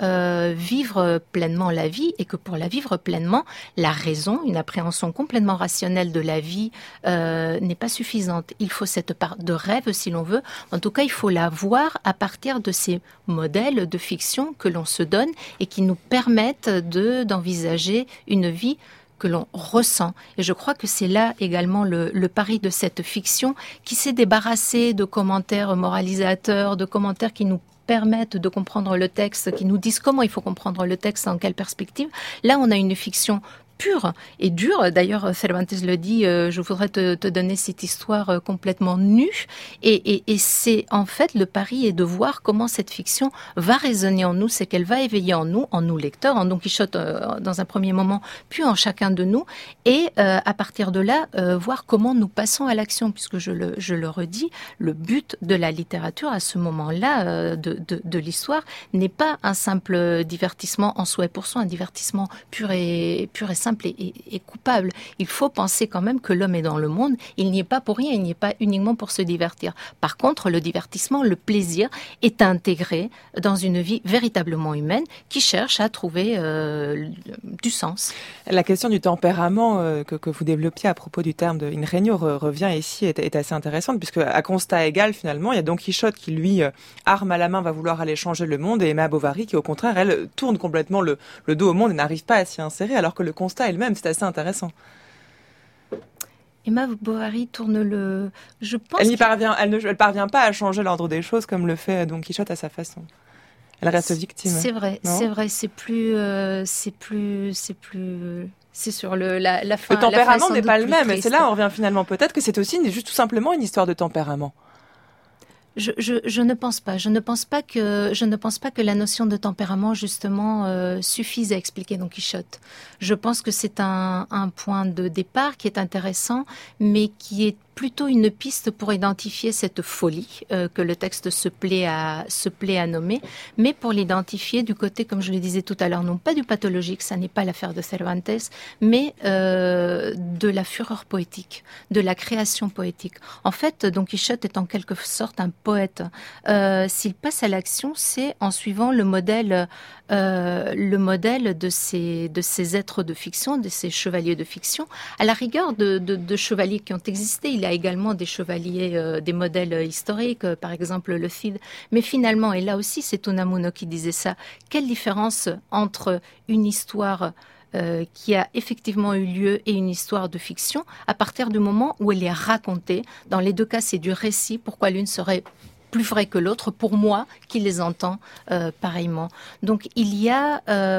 vivre pleinement la vie et que pour la vivre pleinement, la raison, une appréhension complètement rationnelle de la vie n'est pas suffisante. Il faut cette part de rêve si l'on veut. En tout cas, il faut la voir à partir de ces modèles de fiction que l'on se donne et qui nous permettent d'envisager une vie que l'on ressent. Et je crois que c'est là également le pari de cette fiction qui s'est débarrassée de commentaires moralisateurs, de commentaires qui nous permettent de comprendre le texte, qui nous disent comment il faut comprendre le texte, en quelle perspective. Là, on a une fiction pure et dure. D'ailleurs, Cervantes le dit, je voudrais te donner cette histoire complètement nue. Et c'est en fait le pari est de voir comment cette fiction va résonner en nous, c'est qu'elle va éveiller en nous lecteurs, en Don Quichotte dans un premier moment, puis en chacun de nous. Et à partir de là, voir comment nous passons à l'action, puisque je le redis, le but de la littérature à ce moment-là de l'histoire n'est pas un simple divertissement en soi et pour soi, un divertissement pur et simple et coupable. Il faut penser quand même que l'homme est dans le monde, il n'y est pas pour rien, il n'y est pas uniquement pour se divertir. Par contre, le divertissement, le plaisir est intégré dans une vie véritablement humaine qui cherche à trouver du sens. La question du tempérament que vous développiez à propos du terme de Ingenio revient ici, est assez intéressante, puisque à constat égal, finalement, il y a Don Quichotte qui, lui, arme à la main, va vouloir aller changer le monde, et Emma Bovary qui, au contraire, elle tourne complètement le dos au monde et n'arrive pas à s'y insérer, alors que le constat elle-même, c'est assez intéressant. Emma Bovary tourne je pense. Elle parvient pas à changer l'ordre des choses comme le fait Don Quichotte à sa façon. Elle reste victime. C'est vrai, c'est sur la fin. Le tempérament n'est pas le même, et c'est là on revient finalement peut-être que c'est aussi juste tout simplement une histoire de tempérament. Je ne pense pas. Je ne pense pas que la notion de tempérament justement suffise à expliquer Don Quichotte. Je pense que c'est un point de départ qui est intéressant, mais qui est plutôt une piste pour identifier cette folie que le texte se plaît à nommer, mais pour l'identifier du côté, comme je le disais tout à l'heure, non pas du pathologique, ça n'est pas l'affaire de Cervantes, mais de la fureur poétique, de la création poétique. En fait, Don Quichotte est en quelque sorte un poète. S'il passe à l'action, c'est en suivant le modèle de ces êtres de fiction, de ces chevaliers de fiction, à la rigueur de chevaliers qui ont existé. Il y a également des chevaliers, des modèles historiques, par exemple le Cid. Mais finalement, et là aussi c'est Unamuno qui disait ça, quelle différence entre une histoire qui a effectivement eu lieu et une histoire de fiction à partir du moment où elle est racontée. Dans les deux cas, c'est du récit. Pourquoi l'une serait plus vrai que l'autre, pour moi, qui les entends pareillement. Donc, il y a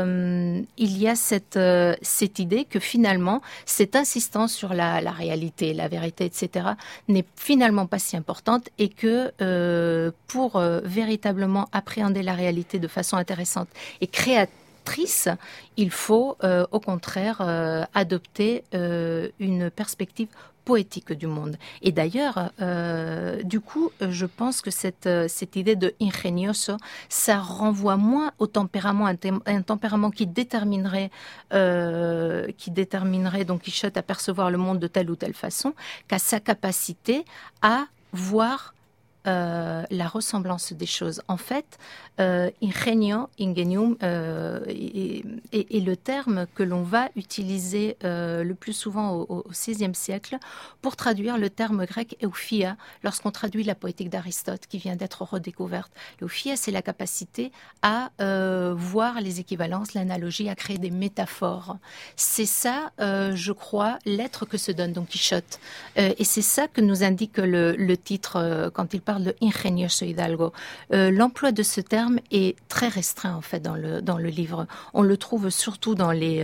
cette idée que finalement, cette insistance sur la réalité, la vérité, etc., n'est finalement pas si importante et que pour véritablement appréhender la réalité de façon intéressante et créatrice, il faut au contraire adopter une perspective poétique du monde. Et d'ailleurs, du coup, je pense que cette idée de ingenioso, ça renvoie moins au tempérament, un tempérament qui déterminerait Don Quichotte à percevoir le monde de telle ou telle façon, qu'à sa capacité à voir la ressemblance des choses. En fait, ingenio, ingenium, est le terme que l'on va utiliser le plus souvent au VIe siècle pour traduire le terme grec euphia lorsqu'on traduit la poétique d'Aristote qui vient d'être redécouverte. L'euphia, c'est la capacité à voir les équivalences, l'analogie, à créer des métaphores. C'est ça, je crois, l'être que se donne Don Quichotte. Et c'est ça que nous indique le titre quand il parle de ingenioso hidalgo. L'emploi de ce terme est très restreint en fait dans le livre. On le trouve surtout dans les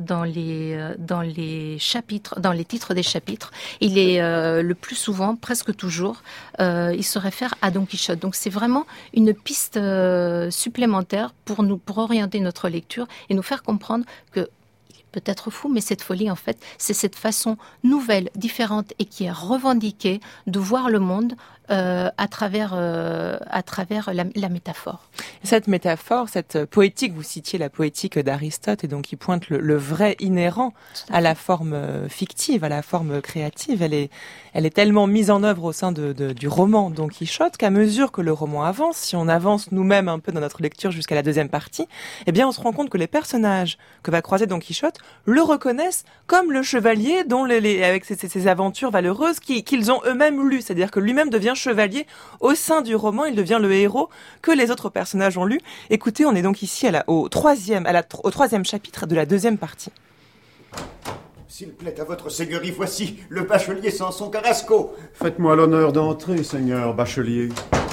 chapitres, dans les titres des chapitres. Il est le plus souvent, presque toujours, il se réfère à Don Quichotte. Donc c'est vraiment une piste supplémentaire pour orienter notre lecture et nous faire comprendre que peut-être fou, mais cette folie, en fait, c'est cette façon nouvelle, différente et qui est revendiquée de voir le monde à travers la métaphore. Cette métaphore, cette poétique, vous citiez la poétique d'Aristote, et donc qui pointe le vrai inhérent à la forme fictive, à la forme créative. Elle est tellement mise en œuvre au sein du roman Don Quichotte qu'à mesure que le roman avance, si on avance nous-mêmes un peu dans notre lecture jusqu'à la deuxième partie, eh bien on se rend compte que les personnages que va croiser Don Quichotte le reconnaissent comme le chevalier dont avec ses aventures valeureuses qu'ils ont eux-mêmes lues. C'est-à-dire que lui-même devient chevalier au sein du roman, il devient le héros que les autres personnages ont lu. Écoutez, on est donc ici au troisième chapitre de la deuxième partie. S'il plaît à votre seigneurie, voici le bachelier Samson Carrasco. Faites-moi l'honneur d'entrer, seigneur bachelier.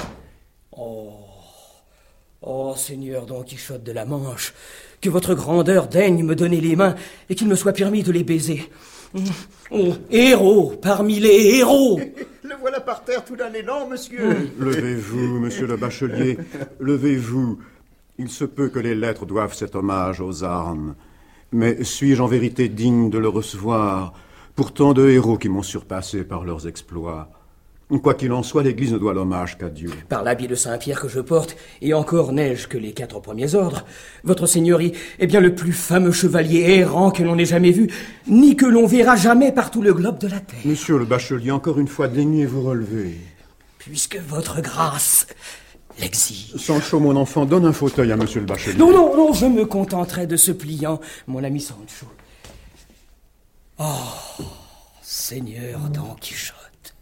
Oh, seigneur Don Quichotte de la Manche, que votre grandeur daigne me donner les mains et qu'il me soit permis de les baiser. Oh, héros parmi les héros. Le voilà par terre tout d'un élan, monsieur. Levez-vous, monsieur le bachelier, levez-vous. Il se peut que les lettres doivent cet hommage aux armes. Mais suis-je en vérité digne de le recevoir pour tant de héros qui m'ont surpassé par leurs exploits? Quoi qu'il en soit, l'Église ne doit l'hommage qu'à Dieu. Par l'habit de Saint-Pierre que je porte, et encore n'ai-je que les 4 premiers ordres, votre seigneurie est bien le plus fameux chevalier errant que l'on ait jamais vu, ni que l'on verra jamais par tout le globe de la terre. Monsieur le bachelier, encore une fois, daignez vous relever. Puisque votre grâce l'exige. Sancho, mon enfant, donne un fauteuil à monsieur le bachelier. Non, je me contenterai de ce pliant, mon ami Sancho. Oh, seigneur Don Quichotte.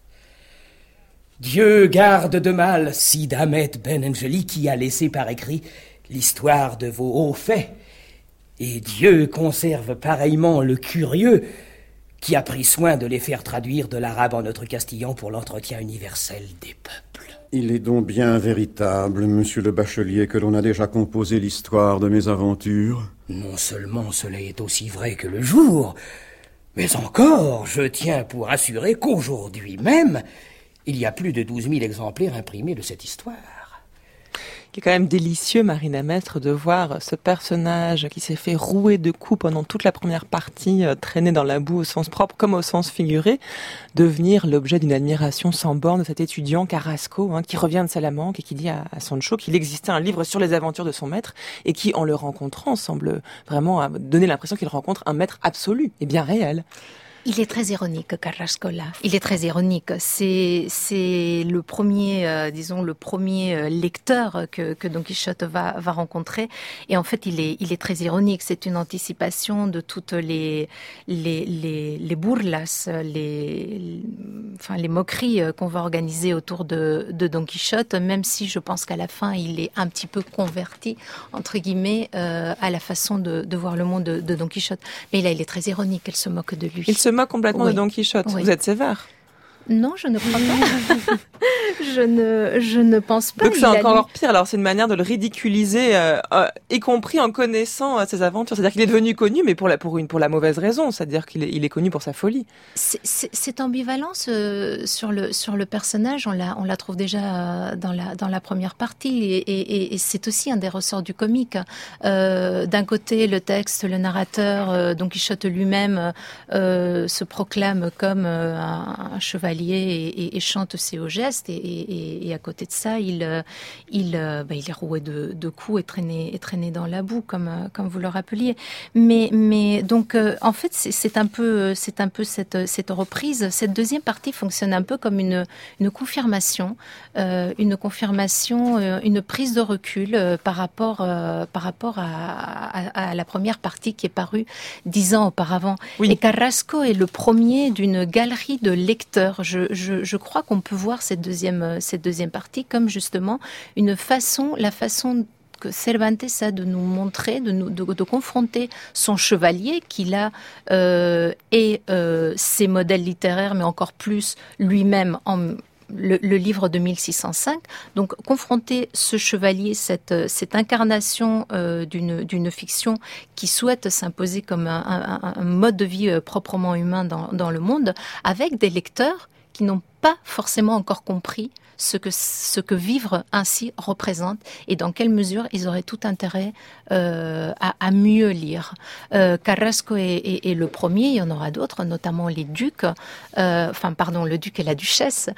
Dieu garde de mal Cid Ahmed Ben Angeli qui a laissé par écrit l'histoire de vos hauts faits. Et Dieu conserve pareillement le curieux qui a pris soin de les faire traduire de l'arabe en notre castillan pour l'entretien universel des peuples. Il est donc bien véritable, monsieur le bachelier, que l'on a déjà composé l'histoire de mes aventures. Non seulement cela est aussi vrai que le jour, mais encore, je tiens pour assurer qu'aujourd'hui même, il y a plus de 12 000 exemplaires imprimés de cette histoire. Il est quand même délicieux, Marina Mestre, de voir ce personnage qui s'est fait rouer de coups pendant toute la première partie, traîner dans la boue au sens propre comme au sens figuré, devenir l'objet d'une admiration sans borne de cet étudiant Carrasco, qui revient de Salamanque et qui dit à Sancho qu'il existait un livre sur les aventures de son maître et qui, en le rencontrant, semble vraiment donner l'impression qu'il rencontre un maître absolu et bien réel. Il est très ironique, Carrasco, là. Il est très ironique. C'est le premier, le premier lecteur que Don Quichotte va rencontrer. Et en fait, il est très ironique. C'est une anticipation de toutes les burlas, les moqueries qu'on va organiser autour de Don Quichotte, même si je pense qu'à la fin, il est un petit peu converti, entre guillemets, à la façon de voir le monde de Don Quichotte. Mais là, il est très ironique. Elle se moque de lui. Il se moque complètement de Don Quichotte. Oui. Vous êtes sévère. Non, je ne crois pas. je ne pense pas. Donc c'est encore pire. Alors c'est une manière de le ridiculiser, y compris en connaissant ses aventures. C'est-à-dire qu'il est devenu connu, mais pour la mauvaise raison. C'est-à-dire qu'il est connu pour sa folie. Cette ambivalence sur le personnage, on la trouve déjà dans la première partie, et c'est aussi un des ressorts du comique. D'un côté, le texte, le narrateur, Don Quichotte lui-même se proclame comme un chevalier et chante ses hauts gestes, et à côté de ça, il est roué de coups et traîné dans la boue, comme vous le rappeliez. Mais donc en fait, c'est un peu cette reprise. Cette deuxième partie fonctionne un peu comme une confirmation, une prise de recul par rapport à la première partie qui est parue 10 ans auparavant. Oui. Et Carrasco est le premier d'une galerie de lecteurs. Je crois qu'on peut voir cette deuxième partie comme justement la façon que Cervantes a de nous montrer, de confronter son chevalier qu'il a et ses modèles littéraires, mais encore plus lui-même le livre de 1605, donc confronter ce chevalier, cette incarnation d'une fiction qui souhaite s'imposer comme un mode de vie proprement humain dans le monde, avec des lecteurs qui n'ont pas forcément encore compris ce que vivre ainsi représente et dans quelle mesure ils auraient tout intérêt à mieux lire. Carrasco est le premier, il y en aura d'autres, notamment les ducs, le duc et la duchesse,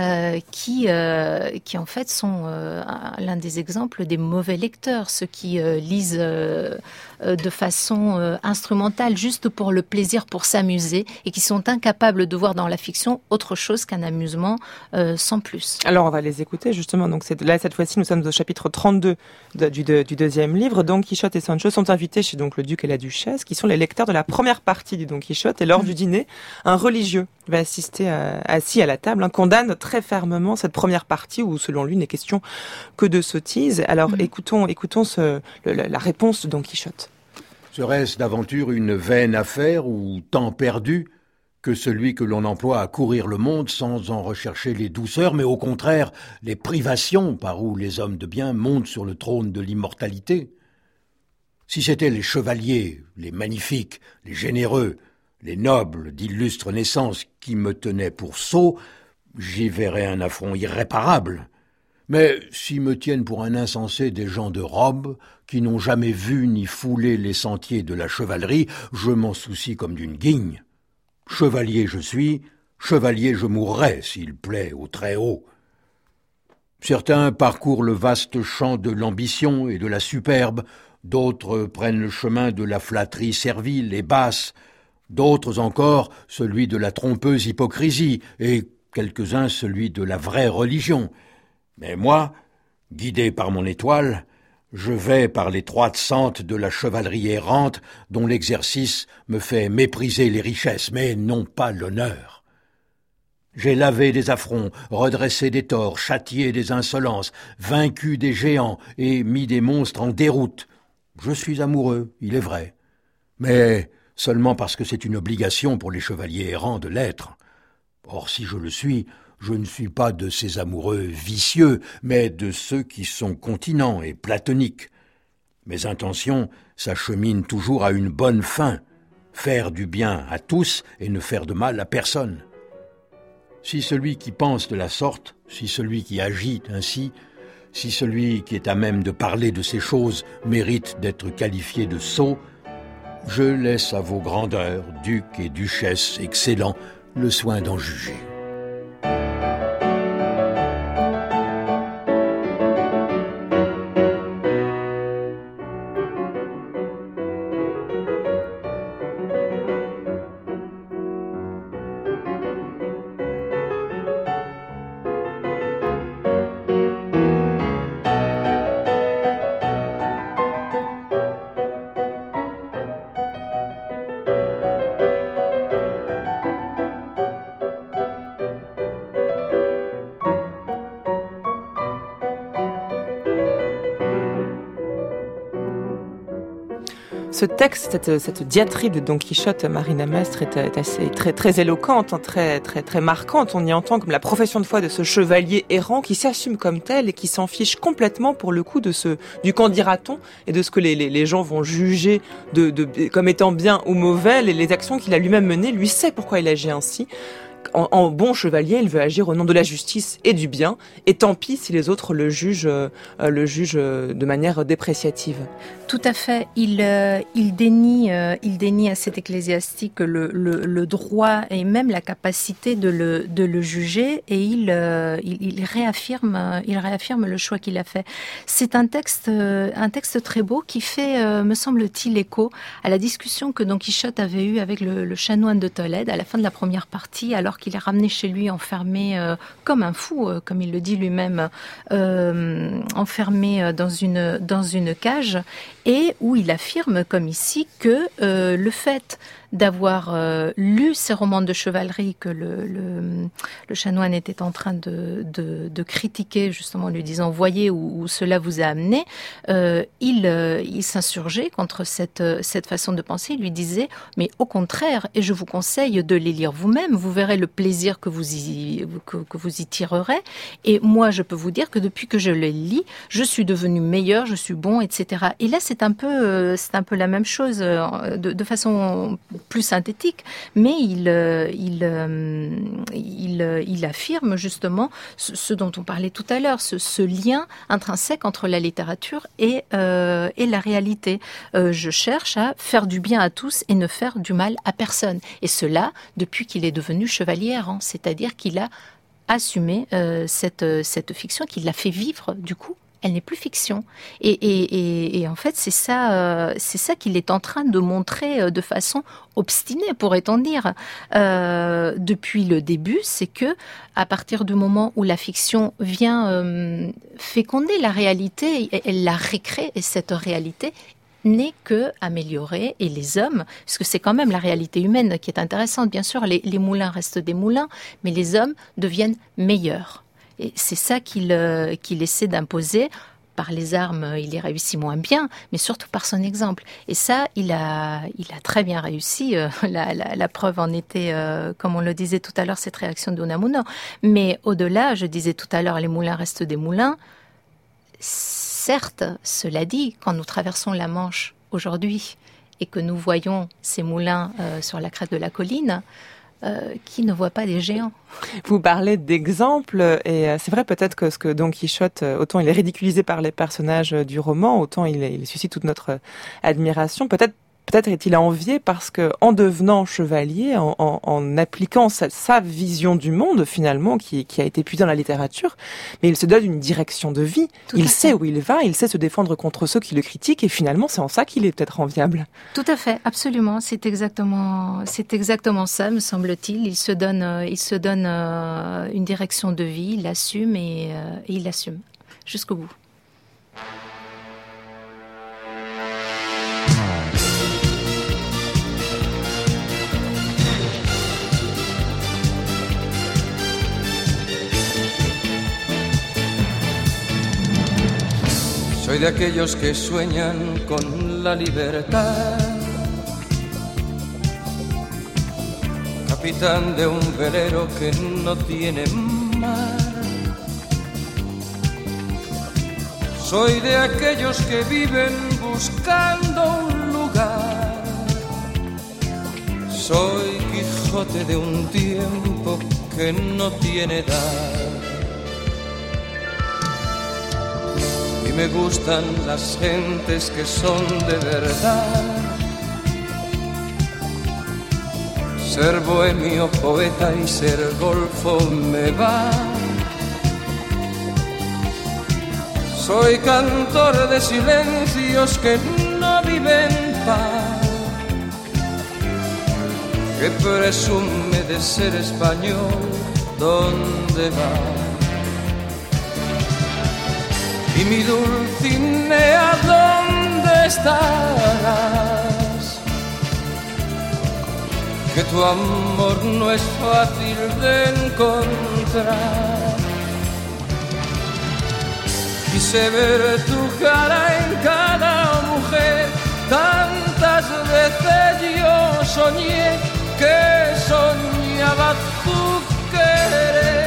qui en fait sont l'un des exemples des mauvais lecteurs, ceux qui lisent de façon instrumentale, juste pour le plaisir, pour s'amuser, et qui sont incapables de voir dans la fiction autre chose qu'un amusement sans plus. Alors on va les écouter justement. Donc cette fois-ci nous sommes au chapitre 32 du deuxième livre. Don Quichotte et Sancho sont invités chez donc le duc et la duchesse, qui sont les lecteurs de la première partie du Don Quichotte. Et lors du dîner, un religieux va assister assis à la table, condamne très fermement cette première partie où selon lui n'est question que de sottises. Alors écoutons la réponse de Don Quichotte. Serait-ce d'aventure une vaine affaire ou temps perdu que celui que l'on emploie à courir le monde sans en rechercher les douceurs, mais au contraire les privations par où les hommes de bien montent sur le trône de l'immortalité? Si c'étaient les chevaliers, les magnifiques, les généreux, les nobles d'illustre naissance qui me tenaient pour sot, j'y verrais un affront irréparable. Mais s'ils me tiennent pour un insensé des gens de robe, qui n'ont jamais vu ni foulé les sentiers de la chevalerie, je m'en soucie comme d'une guigne. Chevalier je suis, chevalier je mourrai, s'il plaît au Très-Haut. Certains parcourent le vaste champ de l'ambition et de la superbe, d'autres prennent le chemin de la flatterie servile et basse, d'autres encore celui de la trompeuse hypocrisie, et quelques-uns celui de la vraie religion. Mais moi, guidé par mon étoile, je vais par l'étroite sente de la chevalerie errante dont l'exercice me fait mépriser les richesses, mais non pas l'honneur. J'ai lavé des affronts, redressé des torts, châtié des insolences, vaincu des géants et mis des monstres en déroute. Je suis amoureux, il est vrai, mais seulement parce que c'est une obligation pour les chevaliers errants de l'être. Or, si je le suis, je ne suis pas de ces amoureux vicieux, mais de ceux qui sont continents et platoniques. Mes intentions s'acheminent toujours à une bonne fin, faire du bien à tous et ne faire de mal à personne. Si celui qui pense de la sorte, si celui qui agit ainsi, Si celui qui est à même de parler de ces choses mérite d'être qualifié de sot, je laisse à vos grandeurs, ducs et duchesses excellents, le soin d'en juger. Ce texte, cette diatribe de Don Quichotte, Marina Mestre, est assez très éloquente, très marquante. On y entend comme la profession de foi de ce chevalier errant qui s'assume comme tel et qui s'en fiche complètement pour le coup du qu'en dira-t-on et de ce que les gens vont juger comme étant bien ou mauvais. Les actions qu'il a lui-même menées, lui sait pourquoi il agit ainsi. En bon chevalier, il veut agir au nom de la justice et du bien, et tant pis si les autres le jugent de manière dépréciative. Tout à fait. Il dénie à cet ecclésiastique le droit et même la capacité de le juger, et il réaffirme le choix qu'il a fait. C'est un texte très beau qui fait, me semble-t-il, écho à la discussion que Don Quichotte avait eue avec le chanoine de Tolède à la fin de la première partie, alors qu'il est ramené chez lui enfermé comme un fou, comme il le dit lui-même, enfermé dans une cage, et où il affirme, comme ici, que le fait d'avoir lu ces romans de chevalerie que le chanoine était en train de critiquer, justement en lui disant « voyez où cela vous a amené », il s'insurgeait contre cette façon de penser. Il lui disait « mais au contraire, et je vous conseille de les lire vous-même, vous verrez le plaisir que vous y tirerez, et moi je peux vous dire que depuis que je les lis, je suis devenu meilleur, je suis bon, etc. » Et là c'est un peu la même chose, de façon plus synthétique, mais il affirme justement ce dont on parlait tout à l'heure, ce lien intrinsèque entre la littérature et la réalité. Je cherche à faire du bien à tous et ne faire du mal à personne. Et cela depuis qu'il est devenu chevalier errant, c'est-à-dire qu'il a assumé cette fiction, qu'il l'a fait vivre du coup. Elle n'est plus fiction. Et en fait, c'est ça qu'il est en train de montrer de façon obstinée, pourrait-on dire, depuis le début. C'est que, à partir du moment où la fiction vient féconder la réalité, elle la récrée, et cette réalité n'est que améliorée, et les hommes, puisque c'est quand même la réalité humaine qui est intéressante, bien sûr, les moulins restent des moulins, mais les hommes deviennent meilleurs. Et c'est ça qu'il essaie d'imposer. Par les armes, il y réussit moins bien, mais surtout par son exemple. Et ça, il a très bien réussi. La preuve en était, comme on le disait tout à l'heure, cette réaction d'Unamuno. Mais au-delà, je disais tout à l'heure, les moulins restent des moulins. Certes, cela dit, quand nous traversons la Manche aujourd'hui et que nous voyons ces moulins sur la crête de la colline, qui ne voit pas des géants. Vous parlez d'exemples, et c'est vrai peut-être que ce que Don Quichotte, autant il est ridiculisé par les personnages du roman, autant il suscite toute notre admiration. Peut-être est-il envié parce que, en devenant chevalier, en appliquant sa vision du monde finalement, qui a été puisée dans la littérature, mais il se donne une direction de vie. Il sait où il va, il sait se défendre contre ceux qui le critiquent, et finalement c'est en ça qu'il est peut-être enviable. Tout à fait, absolument. C'est exactement ça, me semble-t-il. Il se donne une direction de vie, il l'assume et il l'assume jusqu'au bout. Soy de aquellos que sueñan con la libertad, capitán de un velero que no tiene mar. Soy de aquellos que viven buscando un lugar. Soy Quijote de un tiempo que no tiene edad. y me gustan las gentes que son de verdad. Ser bohemio, poeta y ser golfo me va. Soy cantor de silencios que no viven paz, que presume de ser español, ¿dónde va? Y mi Dulcinea, ¿dónde estarás? Que tu amor no es fácil de encontrar. Quise ver tu cara en cada mujer, tantas veces yo soñé que soñaba tu querer.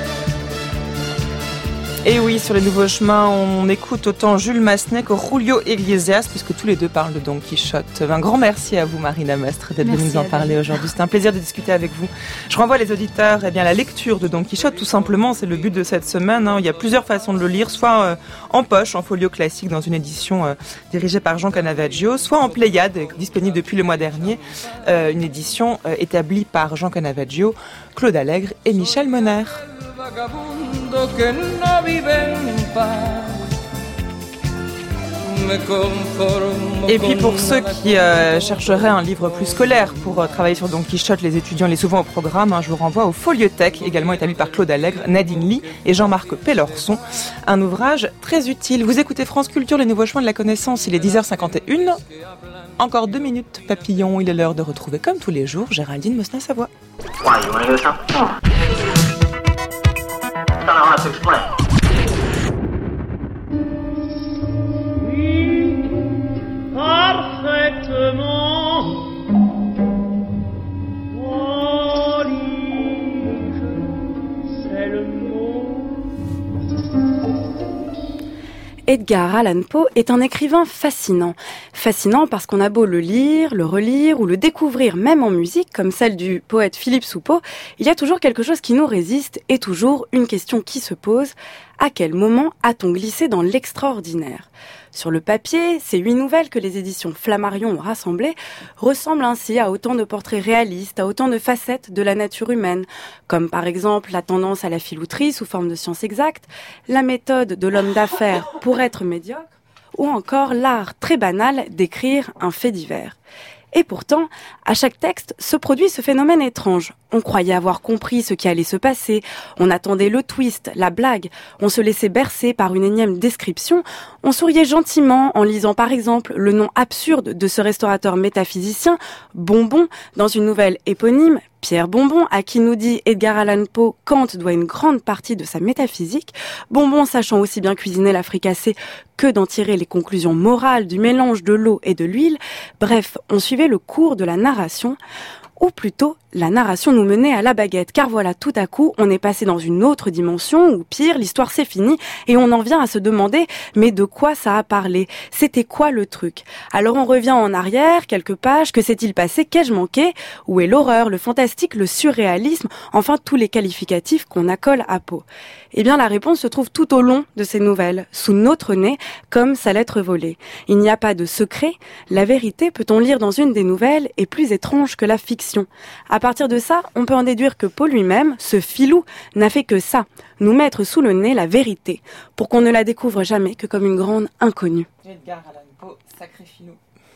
Et oui, sur les nouveaux chemins, on écoute autant Jules Massenet que Julio Iglesias, puisque tous les deux parlent de Don Quichotte. Un grand merci à vous, Marina Mestre, d'être venue nous en parler aujourd'hui. C'était un plaisir de discuter avec vous. Je renvoie les auditeurs à la lecture de Don Quichotte, tout simplement, c'est le but de cette semaine. Il y a plusieurs façons de le lire, soit en poche, en folio classique, dans une édition dirigée par Jean Canavaggio, soit en Pléiade, disponible depuis le mois dernier, une édition établie par Jean Canavaggio, Claude Allègre et Michel Moner. Que no vive en paz. Et puis pour ceux qui chercheraient un livre plus scolaire pour travailler sur Don Quichotte, les étudiants les souvent au programme, je vous renvoie au Foliothèque, également établi par Claude Allègre, Nadine Lee et Jean-Marc Pellorson. Un ouvrage très utile. Vous écoutez France Culture, les nouveaux chemins de la connaissance, il est 10h51. Encore 2 minutes, papillon, il est l'heure de retrouver comme tous les jours Géraldine Mosna-Savoie. Don't know how to explain. Oui, parfaitement. Prodige, c'est le mot. Edgar Allan Poe est un écrivain fascinant. Fascinant parce qu'on a beau le lire, le relire ou le découvrir même en musique, comme celle du poète Philippe Soupeau, il y a toujours quelque chose qui nous résiste et toujours une question qui se pose. À quel moment a-t-on glissé dans l'extraordinaire ? Sur le papier, ces 8 nouvelles que les éditions Flammarion ont rassemblées ressemblent ainsi à autant de portraits réalistes, à autant de facettes de la nature humaine, comme par exemple la tendance à la filouterie sous forme de science exacte, la méthode de l'homme d'affaires pour être médiocre, ou encore l'art très banal d'écrire un fait divers. Et pourtant, à chaque texte se produit ce phénomène étrange. On croyait avoir compris ce qui allait se passer, on attendait le twist, la blague, on se laissait bercer par une énième description, on souriait gentiment en lisant par exemple le nom absurde de ce restaurateur métaphysicien, Bonbon, dans une nouvelle éponyme, Pierre Bonbon, à qui nous dit Edgar Allan Poe, Kant doit une grande partie de sa métaphysique, Bonbon sachant aussi bien cuisiner la fricassée que d'en tirer les conclusions morales du mélange de l'eau et de l'huile. Bref, on suivait le cours de la narration, ou plutôt la narration nous menait à la baguette, car voilà, tout à coup, on est passé dans une autre dimension, ou pire, l'histoire c'est fini, et on en vient à se demander, mais de quoi ça a parlé ? C'était quoi le truc ? Alors on revient en arrière, quelques pages, que s'est-il passé ? Qu'ai-je manqué ? Où est l'horreur, le fantastique, le surréalisme, enfin tous les qualificatifs qu'on accole à Poe ? Eh bien la réponse se trouve tout au long de ces nouvelles, sous notre nez, comme sa lettre volée. Il n'y a pas de secret, la vérité, peut-on lire dans une des nouvelles, est plus étrange que la fiction. À partir de ça, on peut en déduire que Poe lui-même, ce filou, n'a fait que ça, nous mettre sous le nez la vérité, pour qu'on ne la découvre jamais que comme une grande inconnue. Edgar Allan Poe, sacré filou.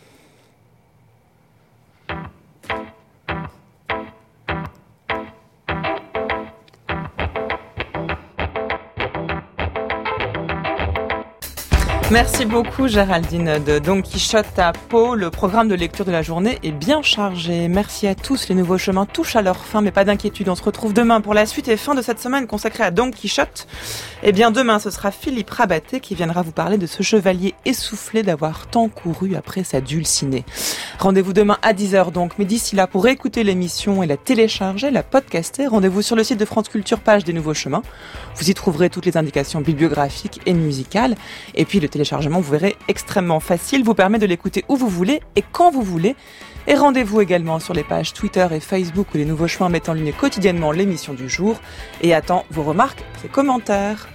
Merci beaucoup Géraldine de Don Quichotte à Poe. Le programme de lecture de la journée est bien chargé. Merci à tous. Les nouveaux chemins touchent à leur fin, mais pas d'inquiétude. On se retrouve demain pour la suite et fin de cette semaine consacrée à Don Quichotte. Eh bien demain, ce sera Philippe Rabaté qui viendra vous parler de ce chevalier essoufflé d'avoir tant couru après sa dulcinée. Rendez-vous demain à 10h donc. Mais d'ici là, pour réécouter l'émission et la télécharger, la podcaster, rendez-vous sur le site de France Culture, page des nouveaux chemins. Vous y trouverez toutes les indications bibliographiques et musicales. Et puis le téléchargement, vous verrez, extrêmement facile, vous permet de l'écouter où vous voulez et quand vous voulez. Et rendez-vous également sur les pages Twitter et Facebook où les nouveaux chemins mettent en ligne quotidiennement l'émission du jour. Et attend vos remarques et commentaires.